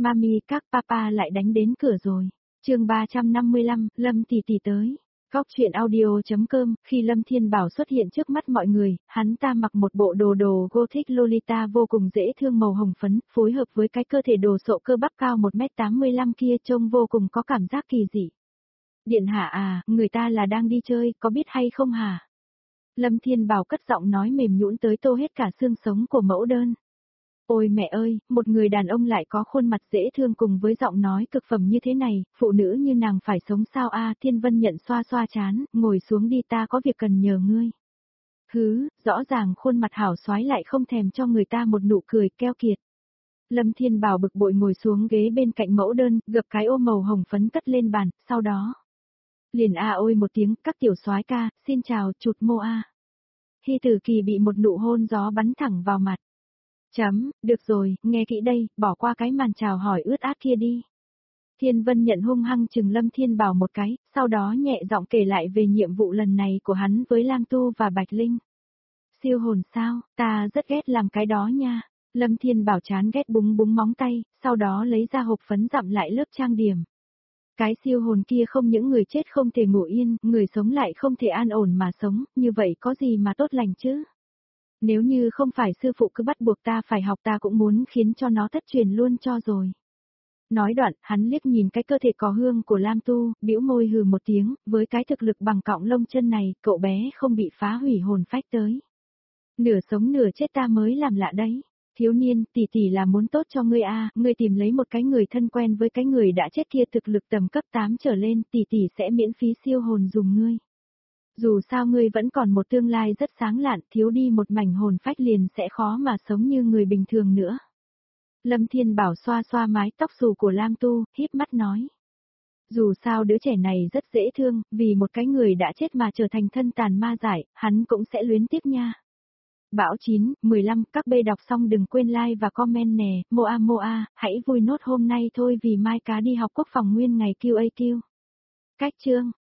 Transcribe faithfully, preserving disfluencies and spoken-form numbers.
Mami các papa lại đánh đến cửa rồi. Chương ba trăm năm mươi lăm, Lâm tỷ tỷ tới. Góc truyện audio.com, khi Lâm Thiên Bảo xuất hiện trước mắt mọi người, hắn ta mặc một bộ đồ đồ gothic Lolita vô cùng dễ thương màu hồng phấn, phối hợp với cái cơ thể đồ sộ cơ bắp cao một mét tám mươi lăm kia trông vô cùng có cảm giác kỳ dị. Điện hạ à, người ta là đang đi chơi, có biết hay không hả? Lâm Thiên Bảo cất giọng nói mềm nhũn tới tô hết cả xương sống của mẫu đơn. Ôi mẹ ơi, một người đàn ông lại có khuôn mặt dễ thương cùng với giọng nói cực phẩm như thế này, phụ nữ như nàng phải sống sao a? Thiên Vân Nhận xoa xoa chán, ngồi xuống đi, ta có việc cần nhờ ngươi. Hứ, rõ ràng khuôn mặt hảo soái lại không thèm cho người ta một nụ cười keo kiệt. Lâm Thiên Bảo bực bội ngồi xuống ghế bên cạnh mẫu đơn, gập cái ô màu hồng phấn cất lên bàn, sau đó liền a ôi một tiếng, các tiểu soái ca, xin chào, chụt mô a. Hy Tử Kỳ bị một nụ hôn gió bắn thẳng vào mặt. Chấm, được rồi, nghe kỹ đây, bỏ qua cái màn chào hỏi ướt át kia đi. Thiên Vân Nhận hung hăng chừng Lâm Thiên Bảo một cái, sau đó nhẹ giọng kể lại về nhiệm vụ lần này của hắn với Lam Tu và Bạch Linh. Siêu hồn sao, ta rất ghét làm cái đó nha. Lâm Thiên Bảo chán ghét búng búng móng tay, sau đó lấy ra hộp phấn dặm lại lớp trang điểm. Cái siêu hồn kia không những người chết không thể ngủ yên, người sống lại không thể an ổn mà sống, như vậy có gì mà tốt lành chứ? Nếu như không phải sư phụ cứ bắt buộc ta phải học, ta cũng muốn khiến cho nó thất truyền luôn cho rồi. Nói đoạn, hắn liếc nhìn cái cơ thể có hương của Lam Tu, bĩu môi hừ một tiếng, với cái thực lực bằng cọng lông chân này, cậu bé không bị phá hủy hồn phách tới. Nửa sống nửa chết ta mới làm lạ đấy. Thiếu niên, tỷ tỷ là muốn tốt cho ngươi a, ngươi tìm lấy một cái người thân quen với cái người đã chết kia thực lực tầm cấp tám trở lên, tỷ tỷ sẽ miễn phí siêu hồn dùng ngươi. Dù sao ngươi vẫn còn một tương lai rất sáng lạn, thiếu đi một mảnh hồn phách liền sẽ khó mà sống như người bình thường nữa. Lâm Thiên Bảo xoa xoa mái tóc xù của Lam Tu, híp mắt nói. Dù sao đứa trẻ này rất dễ thương, vì một cái người đã chết mà trở thành thân tàn ma dại, hắn cũng sẽ luyến tiếc nha. Bão chín, mười lăm, các bê đọc xong đừng quên like và comment nè, Moa Moa, hãy vui nốt hôm nay thôi vì mai cá đi học quốc phòng nguyên ngày quy a quy. Cách chương.